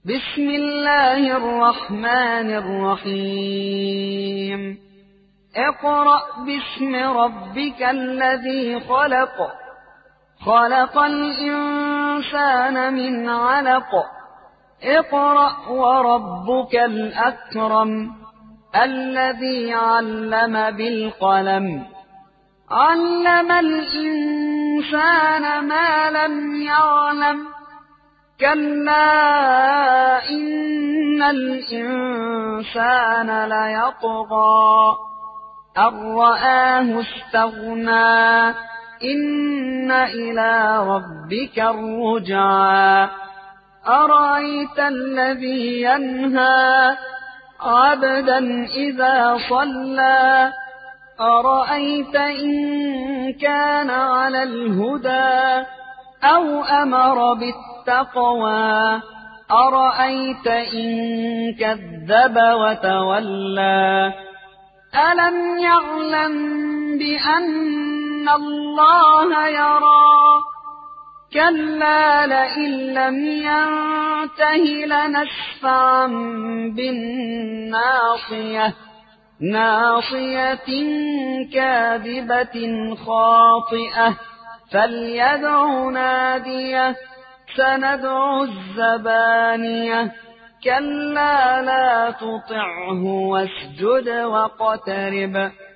بسم الله الرحمن الرحيم اقرأ باسم ربك الذي خلق خلق الإنسان من علق اقرأ وربك الأكرم الذي علم بالقلم علم الإنسان ما لم يعلم كلا إن الإنسان ليطغى أن رآه استغنى إن إلى ربك الرجعى أرأيت الذي ينهى عبدا إذا صلى أرأيت إن كان على الهدى أو أمر بالتقوى أرأيت إن كذب وتولى ألم يعلم بأن الله يرى كلا لئن لم ينته لنسفعا بالناصية ناصية كاذبة خاطئة فليدع ناديه سندع الزبانية كلا لا تطعه واسجد واقترب